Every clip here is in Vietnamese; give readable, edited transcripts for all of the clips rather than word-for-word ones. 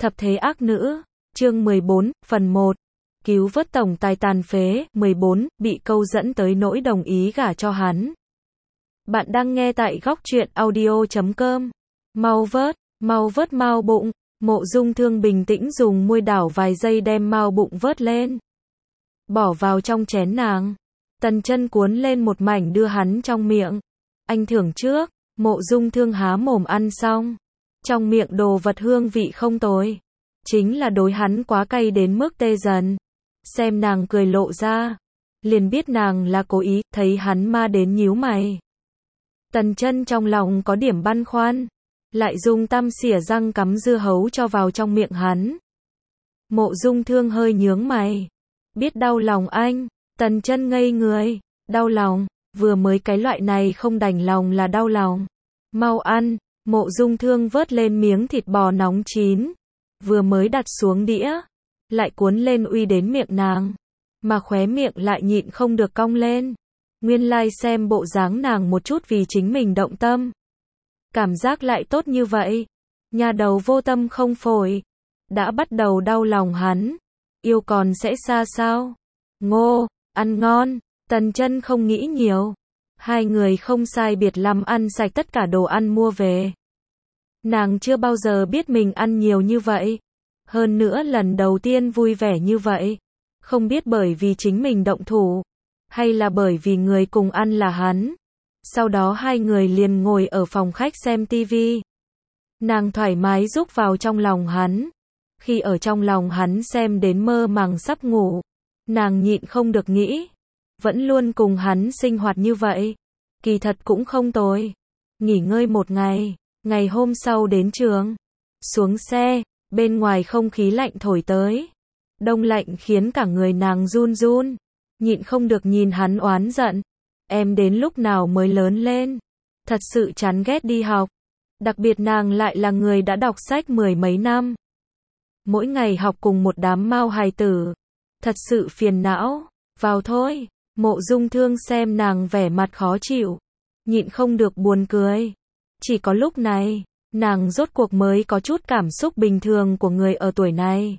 Thập thế ác nữ, chương 14, phần 1. Cứu vớt tổng tài tàn phế, 14, bị câu dẫn tới nỗi đồng ý gả cho hắn. Bạn đang nghe tại góc truyện audio.com. Mau vớt mao bụng. Mộ Dung Thương bình tĩnh dùng muôi đảo vài giây đem mao bụng vớt lên. Bỏ vào trong chén nàng. Tần Chân cuốn lên một mảnh đưa hắn trong miệng. Anh thưởng trước. Mộ Dung Thương há mồm ăn xong. Trong miệng đồ vật hương vị không tồi. Chính là đối hắn quá cay đến mức tê dần. Xem nàng cười lộ ra. Liền biết nàng là cố ý, thấy hắn ma đến nhíu mày. Tần Chân trong lòng có điểm băn khoăn. Lại dùng tăm xỉa răng cắm dưa hấu cho vào trong miệng hắn. Mộ Dung Thương hơi nhướng mày. Biết đau lòng anh. Tần Chân ngây người. Đau lòng, vừa mới cái loại này không đành lòng là đau lòng. Mau ăn. Mộ Dung Thương vớt lên miếng thịt bò nóng chín. Vừa mới đặt xuống đĩa. Lại cuốn lên uy đến miệng nàng. Mà khóe miệng lại nhịn không được cong lên. Nguyên lai xem bộ dáng nàng một chút vì chính mình động tâm. Cảm giác lại tốt như vậy. Nhà đầu vô tâm không phổi. Đã bắt đầu đau lòng hắn. Yêu còn sẽ xa sao? Ngô, ăn ngon. Tần Chân không nghĩ nhiều. Hai người không sai biệt lắm ăn sạch tất cả đồ ăn mua về. Nàng chưa bao giờ biết mình ăn nhiều như vậy. Hơn nữa lần đầu tiên vui vẻ như vậy. Không biết bởi vì chính mình động thủ. Hay là bởi vì người cùng ăn là hắn. Sau đó hai người liền ngồi ở phòng khách xem tivi. Nàng thoải mái rúc vào trong lòng hắn. Khi ở trong lòng hắn xem đến mơ màng sắp ngủ. Nàng nhịn không được nghĩ. Vẫn luôn cùng hắn sinh hoạt như vậy. Kỳ thật cũng không tồi. Nghỉ ngơi một ngày. Ngày hôm sau đến trường. Xuống xe. Bên ngoài không khí lạnh thổi tới. Đông lạnh khiến cả người nàng run run. Nhịn không được nhìn hắn oán giận. Em đến lúc nào mới lớn lên. Thật sự chán ghét đi học. Đặc biệt nàng lại là người đã đọc sách mười mấy năm. Mỗi ngày học cùng một đám mao hài tử. Thật sự phiền não. Vào thôi. Mộ Dung Thương xem nàng vẻ mặt khó chịu. Nhịn không được buồn cười. Chỉ có lúc này, nàng rốt cuộc mới có chút cảm xúc bình thường của người ở tuổi này.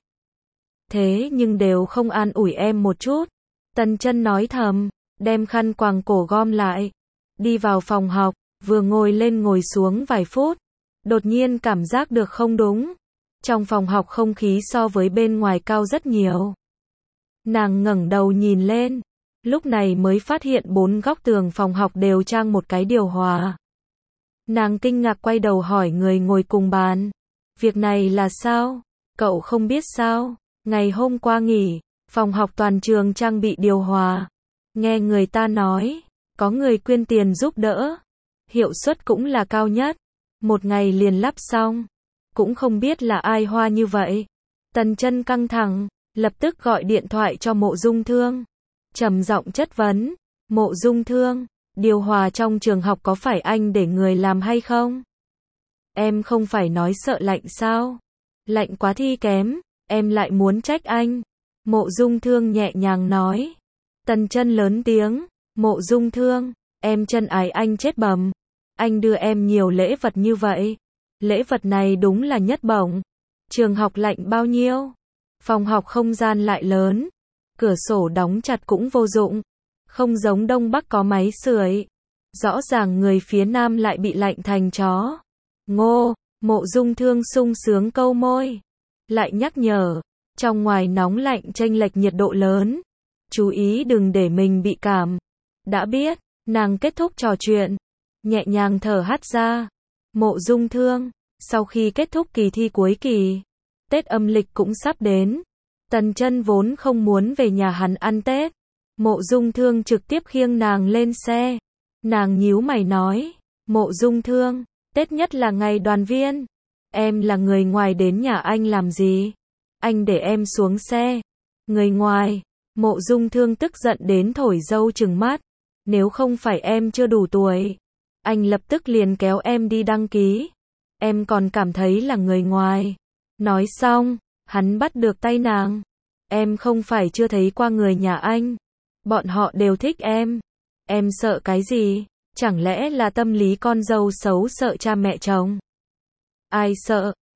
Thế nhưng đều không an ủi em một chút. Tần Chân nói thầm, đem khăn quàng cổ gom lại. Đi vào phòng học, vừa ngồi lên ngồi xuống vài phút. Đột nhiên cảm giác được không đúng. Trong phòng học không khí so với bên ngoài cao rất nhiều. Nàng ngẩng đầu nhìn lên. Lúc này mới phát hiện bốn góc tường phòng học đều trang một cái điều hòa. Nàng kinh ngạc quay đầu hỏi người ngồi cùng bàn. Việc này là sao? Cậu không biết sao? Ngày hôm qua nghỉ, phòng học toàn trường trang bị điều hòa. Nghe người ta nói, có người quyên tiền giúp đỡ. Hiệu suất cũng là cao nhất. Một ngày liền lắp xong. Cũng không biết là ai hoa như vậy. Tần Chân căng thẳng, lập tức gọi điện thoại cho Mộ Dung Thương. Trầm giọng chất vấn. Mộ Dung Thương, điều hòa trong trường học có phải anh để người làm hay không? Em không phải nói sợ lạnh sao? Lạnh quá thi kém, em lại muốn trách anh. Mộ Dung Thương nhẹ nhàng nói. Tần Chân lớn tiếng. Mộ Dung Thương, em chân ái anh chết bầm. Anh đưa em nhiều lễ vật như vậy. Lễ vật này đúng là nhất bổng. Trường học lạnh bao nhiêu? Phòng học không gian lại lớn. Cửa sổ đóng chặt cũng vô dụng. Không giống Đông Bắc có máy sưởi. Rõ ràng người phía Nam lại bị lạnh thành chó. Ngô, Mộ Dung Thương sung sướng câu môi. Lại nhắc nhở. Trong ngoài nóng lạnh chênh lệch nhiệt độ lớn. Chú ý đừng để mình bị cảm. Đã biết, nàng kết thúc trò chuyện. Nhẹ nhàng thở hắt ra. Mộ Dung Thương, sau khi kết thúc kỳ thi cuối kỳ. Tết âm lịch cũng sắp đến. Tần Chân vốn không muốn về nhà hắn ăn Tết. Mộ Dung Thương trực tiếp khiêng nàng lên xe. Nàng nhíu mày nói. Mộ Dung Thương, Tết nhất là ngày đoàn viên. Em là người ngoài đến nhà anh làm gì? Anh để em xuống xe. Người ngoài. Mộ Dung Thương tức giận đến thổi dâu trừng mắt. Nếu không phải em chưa đủ tuổi, anh lập tức liền kéo em đi đăng ký. Em còn cảm thấy là người ngoài. Nói xong, hắn bắt được tay nàng. Em không phải chưa thấy qua người nhà anh. Bọn họ đều thích em. Em sợ cái gì? Chẳng lẽ là tâm lý con dâu xấu sợ cha mẹ chồng? Ai sợ?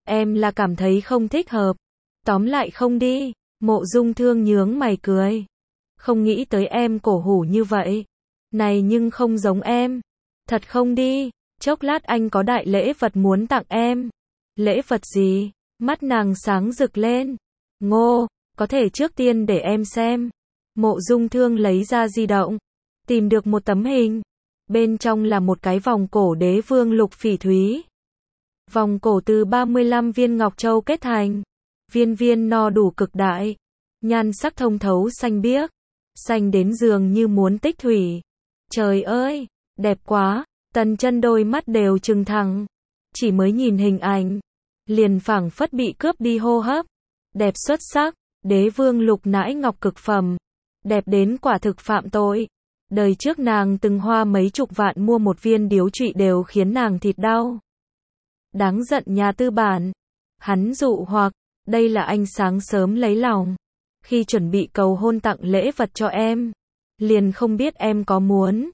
Em là cảm thấy không thích hợp. Tóm lại không đi. Mộ Dung Thương nhướng mày cười. Không nghĩ tới em cổ hủ như vậy. Này nhưng không giống em. Thật không đi. Chốc lát anh có đại lễ vật muốn tặng em. Lễ vật gì? Mắt nàng sáng rực lên. Ngô, có thể trước tiên để em xem. Mộ Dung Thương lấy ra di động. Tìm được một tấm hình. Bên trong là một cái vòng cổ đế vương lục phỉ thúy. Vòng cổ từ 35 viên ngọc châu kết thành. Viên viên no đủ cực đại. Nhan sắc thông thấu xanh biếc. Xanh đến dường như muốn tích thủy. Trời ơi, đẹp quá. Tần Chân đôi mắt đều trừng thẳng. Chỉ mới nhìn hình ảnh, liền phảng phất bị cướp đi hô hấp. Đẹp xuất sắc, đế vương lục nãi ngọc cực phẩm. Đẹp đến quả thực phạm tội. Đời trước nàng từng hoa mấy chục vạn mua một viên điếu trụy đều khiến nàng thịt đau. Đáng giận nhà tư bản. Hắn dụ hoặc, đây là anh sáng sớm lấy lòng. Khi chuẩn bị cầu hôn tặng lễ vật cho em. Liền không biết em có muốn.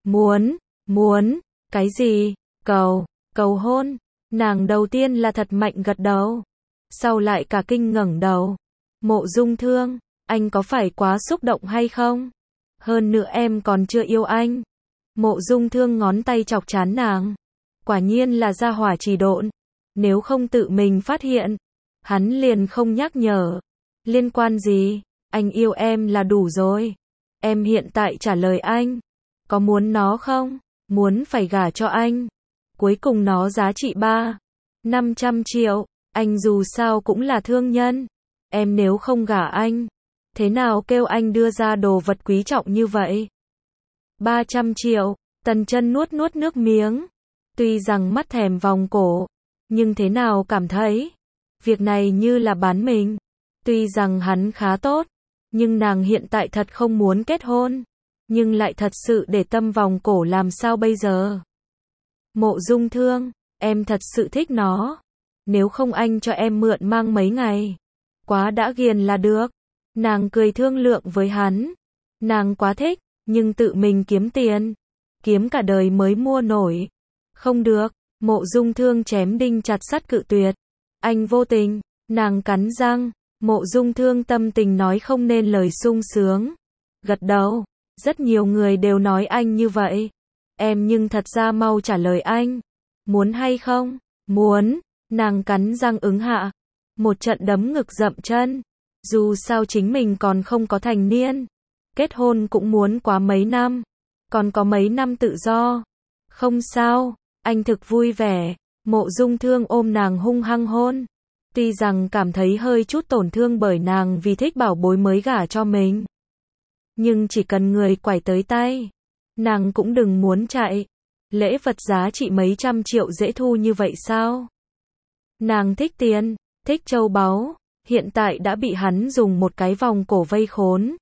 Muốn, cái gì? Cầu hôn. Nàng đầu tiên là thật mạnh gật đầu. Sau lại cả kinh ngẩng đầu. Mộ Dung Thương, anh có phải quá xúc động hay không? Hơn nữa em còn chưa yêu anh. Mộ Dung Thương ngón tay chọc trán nàng. Quả nhiên là gia hỏa trì độn. Nếu không tự mình phát hiện, hắn liền không nhắc nhở. Liên quan gì? Anh yêu em là đủ rồi. Em hiện tại trả lời anh. Có muốn nó không? Muốn phải gả cho anh. Cuối cùng nó giá trị 500 triệu. Anh dù sao cũng là thương nhân. Em nếu không gả anh, thế nào kêu anh đưa ra đồ vật quý trọng như vậy? 300 triệu. Tần Chân nuốt nước miếng. Tuy rằng mắt thèm vòng cổ, nhưng thế nào cảm thấy việc này như là bán mình. Tuy rằng hắn khá tốt, nhưng nàng hiện tại thật không muốn kết hôn. Nhưng lại thật sự để tâm vòng cổ làm sao bây giờ? Mộ Dung Thương, em thật sự thích nó. Nếu không anh cho em mượn mang mấy ngày. Quá đã ghiền là được. Nàng cười thương lượng với hắn. Nàng quá thích, nhưng tự mình kiếm tiền. Kiếm cả đời mới mua nổi. Không được, Mộ Dung Thương chém đinh chặt sắt cự tuyệt. Anh vô tình, nàng cắn răng. Mộ Dung Thương tâm tình nói không nên lời sung sướng. Gật đầu, rất nhiều người đều nói anh như vậy. Em nhưng thật ra mau trả lời anh. Muốn hay không? Muốn, nàng cắn răng ứng hạ. Một trận đấm ngực dậm chân. Dù sao chính mình còn không có thành niên. Kết hôn cũng muốn quá mấy năm. Còn có mấy năm tự do. Không sao, anh thực vui vẻ. Mộ Dung Thương ôm nàng hung hăng hôn. Tuy rằng cảm thấy hơi chút tổn thương bởi nàng vì thích bảo bối mới gả cho mình. Nhưng chỉ cần người quải tới tay, nàng cũng đừng muốn chạy. Lễ vật giá trị mấy trăm triệu dễ thu như vậy sao? Nàng thích tiền, thích châu báu, hiện tại đã bị hắn dùng một cái vòng cổ vây khốn.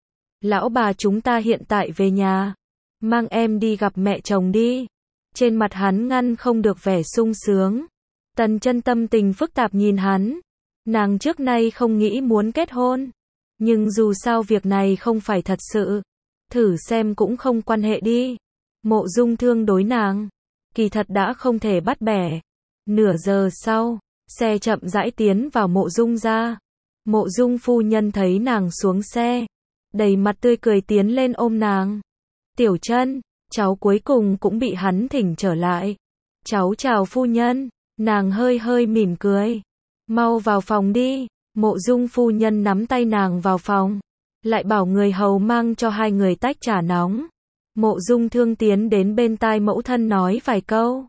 Lão bà chúng ta hiện tại về nhà, mang em đi gặp mẹ chồng đi. Trên mặt hắn ngăn không được vẻ sung sướng. Tần Chân tâm tình phức tạp nhìn hắn. Nàng trước nay không nghĩ muốn kết hôn. Nhưng dù sao việc này không phải thật sự. Thử xem cũng không quan hệ đi. Mộ Dung Thương đối nàng. Kỳ thật đã không thể bắt bẻ. Nửa giờ sau, xe chậm rãi tiến vào Mộ Dung gia. Mộ Dung phu nhân thấy nàng xuống xe. Đầy mặt tươi cười tiến lên ôm nàng. Tiểu Chân, cháu cuối cùng cũng bị hắn thỉnh trở lại. Cháu chào phu nhân. Nàng hơi mỉm cười. Mau vào phòng đi. Mộ Dung phu nhân nắm tay nàng vào phòng. Lại bảo người hầu mang cho hai người tách trà nóng. Mộ Dung Thương tiến đến bên tai mẫu thân nói vài câu.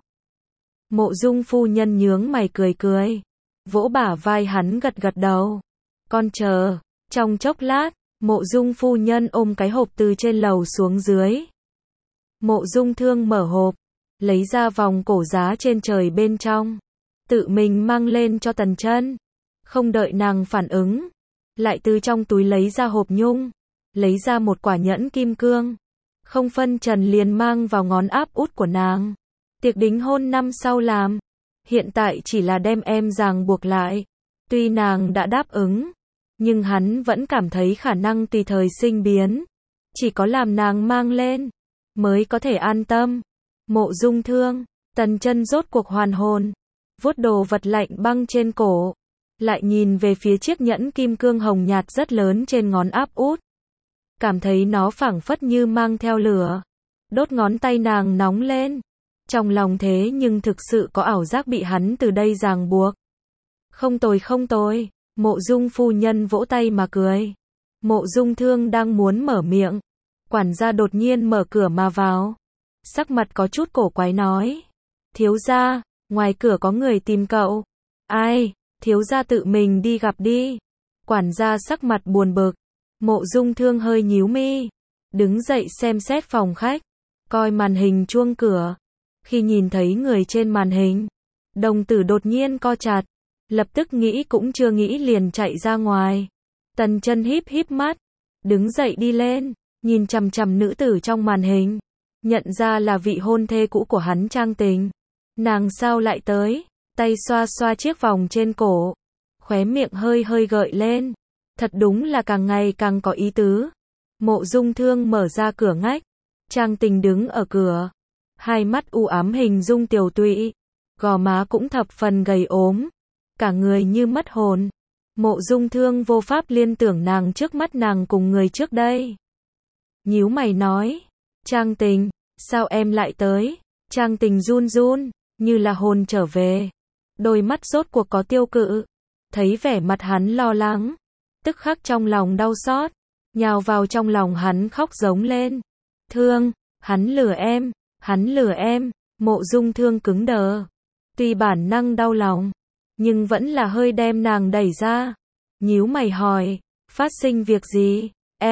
Mộ Dung phu nhân nhướng mày cười. Vỗ bả vai hắn gật đầu. Con chờ. Trong chốc lát, Mộ Dung phu nhân ôm cái hộp từ trên lầu xuống dưới. Mộ Dung Thương mở hộp. Lấy ra vòng cổ giá trên trời bên trong. Tự mình mang lên cho Tần Chân. Không đợi nàng phản ứng. Lại từ trong túi lấy ra hộp nhung. Lấy ra một quả nhẫn kim cương. Không phân trần liền mang vào ngón áp út của nàng. Tiệc đính hôn năm sau làm. Hiện tại chỉ là đem em ràng buộc lại. Tuy nàng đã đáp ứng. Nhưng hắn vẫn cảm thấy khả năng tùy thời sinh biến. Chỉ có làm nàng mang lên. Mới có thể an tâm. Mộ Dung Thương, Tần Chân rốt cuộc hoàn hồn. vuốt đồ vật lạnh băng trên cổ, lại nhìn về phía chiếc nhẫn kim cương hồng nhạt rất lớn trên ngón áp út. Cảm thấy nó phảng phất như mang theo lửa, đốt ngón tay nàng nóng lên. Trong lòng thế nhưng thực sự có ảo giác bị hắn từ đây ràng buộc. Không tồi không tồi, Mộ Dung phu nhân vỗ tay mà cười. Mộ Dung Thương đang muốn mở miệng, quản gia đột nhiên mở cửa mà vào. Sắc mặt có chút cổ quái nói, thiếu gia, ngoài cửa có người tìm cậu. Ai, thiếu gia tự mình đi gặp đi. Quản gia sắc mặt buồn bực. Mộ Dung Thương hơi nhíu mi, đứng dậy xem xét phòng khách, coi màn hình chuông cửa. Khi nhìn thấy người trên màn hình, đồng tử đột nhiên co chặt, lập tức nghĩ cũng chưa nghĩ liền chạy ra ngoài. Tần Chân híp híp mắt, đứng dậy đi lên, nhìn chằm chằm nữ tử trong màn hình, nhận ra là vị hôn thê cũ của hắn Trang Tình. Nàng sao lại tới? Tay xoa xoa chiếc vòng trên cổ, khóe miệng hơi hơi gợi lên. Thật đúng là càng ngày càng có ý tứ. Mộ Dung Thương mở ra cửa ngách, Trang Tình đứng ở cửa, hai mắt u ám hình dung tiều tụy, gò má cũng thập phần gầy ốm, cả người như mất hồn. Mộ Dung Thương vô pháp liên tưởng nàng trước mắt nàng cùng người trước đây. Nhíu mày nói, Trang Tình, sao em lại tới? Trang Tình run run, như là hồn trở về. Đôi mắt rốt cuộc có tiêu cự. Thấy vẻ mặt hắn lo lắng, tức khắc trong lòng đau xót, nhào vào trong lòng hắn khóc giống lên. Thương, hắn lừa em, hắn lừa em. Mộ Dung Thương cứng đờ. Tuy bản năng đau lòng, nhưng vẫn là hơi đem nàng đẩy ra. Nhíu mày hỏi, phát sinh việc gì?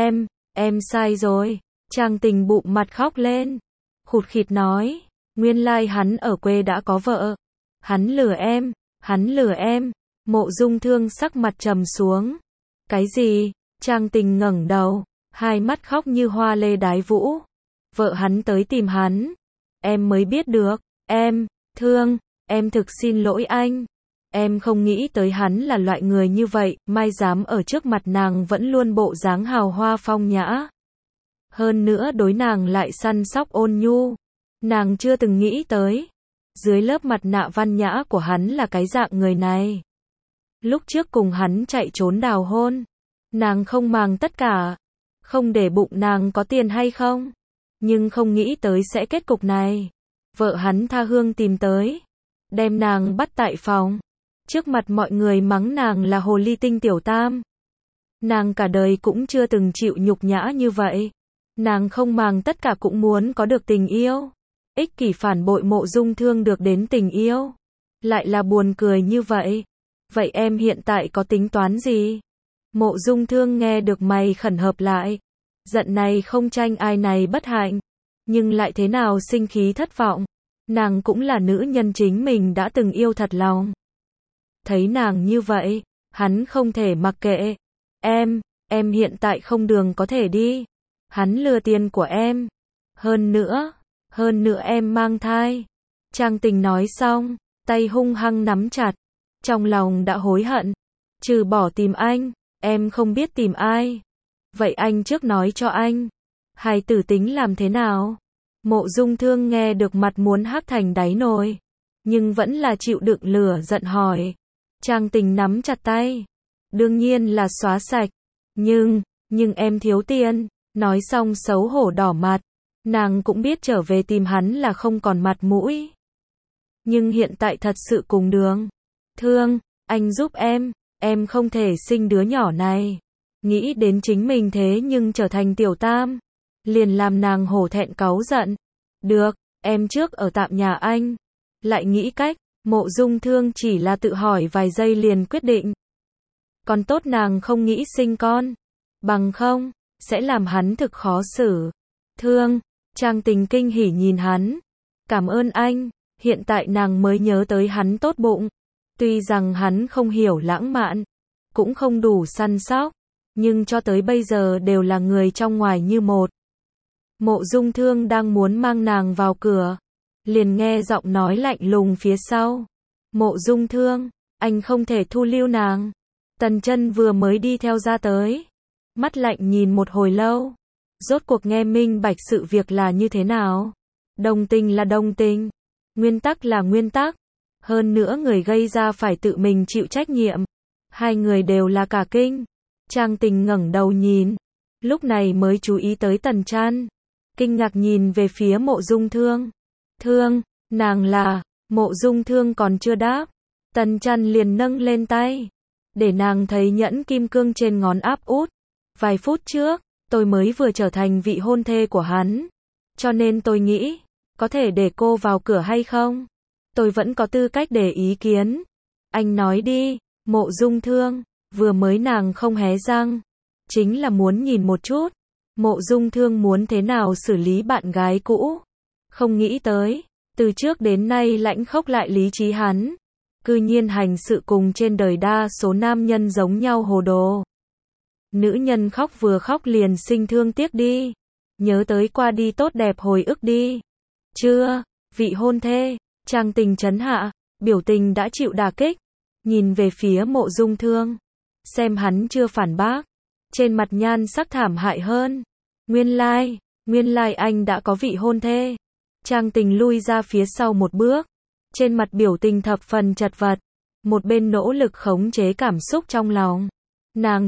Em sai rồi. Trang Tình bụng mặt khóc lên, khụt khịt nói, nguyên lai hắn ở quê đã có vợ. Hắn lừa em, hắn lừa em. Mộ Dung Thương sắc mặt trầm xuống. Cái gì? Trang Tình ngẩng đầu, hai mắt khóc như hoa lê đái vũ. Vợ hắn tới tìm hắn. Em mới biết được. Thương, em thực xin lỗi anh. Em không nghĩ tới hắn là loại người như vậy, mai dám ở trước mặt nàng vẫn luôn bộ dáng hào hoa phong nhã. Hơn nữa đối nàng lại săn sóc ôn nhu. Nàng chưa từng nghĩ tới, dưới lớp mặt nạ văn nhã của hắn là cái dạng người này. Lúc trước cùng hắn chạy trốn đào hôn, nàng không màng tất cả, không để bụng nàng có tiền hay không, nhưng không nghĩ tới sẽ kết cục này. Vợ hắn tha hương tìm tới, đem nàng bắt tại phòng, trước mặt mọi người mắng nàng là hồ ly tinh tiểu tam. Nàng cả đời cũng chưa từng chịu nhục nhã như vậy. Nàng không màng tất cả cũng muốn có được tình yêu. Ích kỷ phản bội Mộ Dung Thương được đến tình yêu. Lại là buồn cười như vậy. Vậy em hiện tại có tính toán gì? Mộ Dung Thương nghe được mày khẩn hợp lại. Giận này không tranh ai này bất hạnh, nhưng lại thế nào sinh khí thất vọng. Nàng cũng là nữ nhân chính mình đã từng yêu thật lòng. Thấy nàng như vậy, hắn không thể mặc kệ. Em hiện tại không đường có thể đi. Hắn lừa tiền của em. Hơn nữa em mang thai. Trang Tình nói xong, tay hung hăng nắm chặt. Trong lòng đã hối hận. Trừ bỏ tìm anh, em không biết tìm ai. Vậy anh trước nói cho anh. Hài tử tính làm thế nào? Mộ Dung Thương nghe được mặt muốn hắc thành đáy nồi, nhưng vẫn là chịu đựng lửa giận hỏi. Trang Tình nắm chặt tay. Đương nhiên là xóa sạch. Nhưng em thiếu tiền. Nói xong xấu hổ đỏ mặt. Nàng cũng biết trở về tìm hắn là không còn mặt mũi. Nhưng hiện tại thật sự cùng đường. Thương, anh giúp em không thể sinh đứa nhỏ này. Nghĩ đến chính mình thế nhưng trở thành tiểu tam, liền làm nàng hổ thẹn cáu giận. Được, em trước ở tạm nhà anh. Lại nghĩ cách. Mộ Dung Thương chỉ là tự hỏi vài giây liền quyết định. Còn tốt nàng không nghĩ sinh con, bằng không sẽ làm hắn thực khó xử. Thương, Trang Tình kinh hỉ nhìn hắn. Cảm ơn anh. Hiện tại nàng mới nhớ tới hắn tốt bụng. Tuy rằng hắn không hiểu lãng mạn, cũng không đủ săn sóc, nhưng cho tới bây giờ đều là người trong ngoài như một. Mộ Dung Thương đang muốn mang nàng vào cửa, liền nghe giọng nói lạnh lùng phía sau. Mộ Dung Thương, anh không thể thu lưu nàng. Tần Chân vừa mới đi theo ra tới, mắt lạnh nhìn một hồi lâu, rốt cuộc nghe minh bạch sự việc là như thế nào. Đồng tình là đồng tình, nguyên tắc là nguyên tắc. Hơn nữa người gây ra phải tự mình chịu trách nhiệm. Hai người đều là cả kinh. Trang Tình ngẩng đầu nhìn. Lúc này mới chú ý tới Tần Trăn. Kinh ngạc nhìn về phía Mộ Dung Thương. Thương, nàng là, Mộ Dung Thương còn chưa đáp. Tần Trăn liền nâng lên tay. Để nàng thấy nhẫn kim cương trên ngón áp út. Vài phút trước, tôi mới vừa trở thành vị hôn thê của hắn. Cho nên tôi nghĩ, có thể để cô vào cửa hay không? Tôi vẫn có tư cách để ý kiến. Anh nói đi, Mộ Dung Thương, vừa mới nàng không hé răng. Chính là muốn nhìn một chút. Mộ Dung Thương muốn thế nào xử lý bạn gái cũ. Không nghĩ tới, từ trước đến nay lãnh khốc lại lý trí hắn. Cư nhiên hành sự cùng trên đời đa số nam nhân giống nhau hồ đồ. Nữ nhân khóc vừa khóc liền sinh thương tiếc đi. Nhớ tới qua đi tốt đẹp hồi ức đi. Chưa, vị hôn thê, Trang Tình chấn hạ, biểu tình đã chịu đả kích. Nhìn về phía Mộ Dung Thương. Xem hắn chưa phản bác. Trên mặt nhan sắc thảm hại hơn. Nguyên lai anh đã có vị hôn thê. Trang Tình lui ra phía sau một bước. Trên mặt biểu tình thập phần chật vật. Một bên nỗ lực khống chế cảm xúc trong lòng. Nàng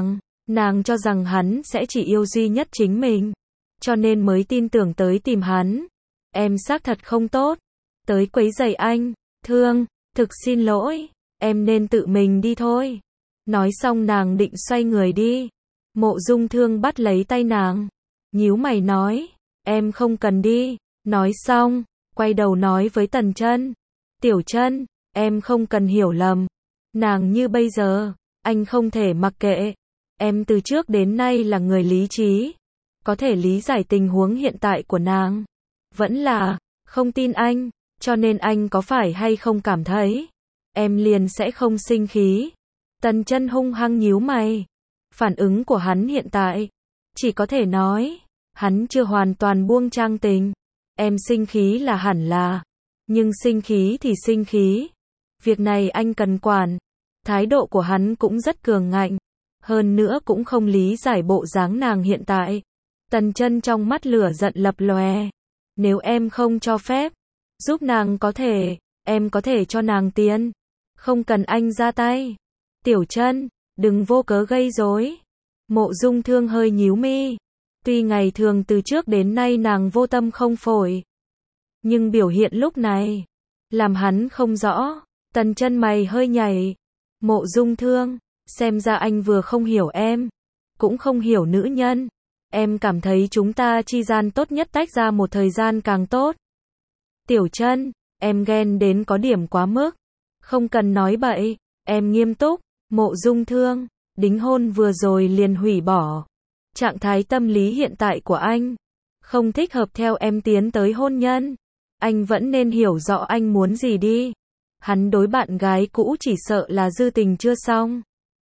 cho rằng hắn sẽ chỉ yêu duy nhất chính mình. Cho nên mới tin tưởng tới tìm hắn. Em xác thật không tốt. Tới quấy rầy anh. Thương, thực xin lỗi. Em nên tự mình đi thôi. Nói xong nàng định xoay người đi. Mộ Dung Thương bắt lấy tay nàng. Nhíu mày nói. Em không cần đi. Nói xong, quay đầu nói với Tần Trăn. Tiểu Trăn, em không cần hiểu lầm. Nàng như bây giờ, anh không thể mặc kệ. Em từ trước đến nay là người lý trí. Có thể lý giải tình huống hiện tại của nàng. Vẫn là, không tin anh. Cho nên anh có phải hay không cảm thấy em liền sẽ không sinh khí. Tần Trăn hung hăng nhíu mày. Phản ứng của hắn hiện tại, chỉ có thể nói, hắn chưa hoàn toàn buông Trang Tình. Em sinh khí là hẳn là, nhưng sinh khí thì sinh khí. Việc này anh cần quản. Thái độ của hắn cũng rất cường ngạnh. Hơn nữa cũng không lý giải bộ dáng nàng hiện tại. Tần Trăn trong mắt lửa giận lập lòe. Nếu em không cho phép, giúp nàng có thể, em có thể cho nàng tiền. Không cần anh ra tay. Tiểu Trăn, đừng vô cớ gây rối. Mộ Dung Thương hơi nhíu mi. Tuy ngày thường từ trước đến nay nàng vô tâm không phổi. Nhưng biểu hiện lúc này, làm hắn không rõ. Tần Trăn mày hơi nhảy. Mộ Dung Thương, xem ra anh vừa không hiểu em, cũng không hiểu nữ nhân. Em cảm thấy chúng ta chi gian tốt nhất tách ra một thời gian càng tốt. Tiểu Trăn, em ghen đến có điểm quá mức. Không cần nói bậy, em nghiêm túc. Mộ Dung Thương, đính hôn vừa rồi liền hủy bỏ. Trạng thái tâm lý hiện tại của anh không thích hợp theo em tiến tới hôn nhân. Anh vẫn nên hiểu rõ anh muốn gì đi. Hắn đối bạn gái cũ chỉ sợ là dư tình chưa xong.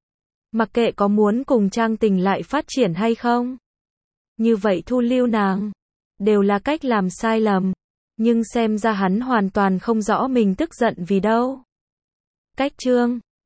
Mặc kệ có muốn cùng Trang Tình lại phát triển hay không. Như vậy thu lưu nàng, đều là cách làm sai lầm. Nhưng xem ra hắn hoàn toàn không rõ mình tức giận vì đâu. Cách chương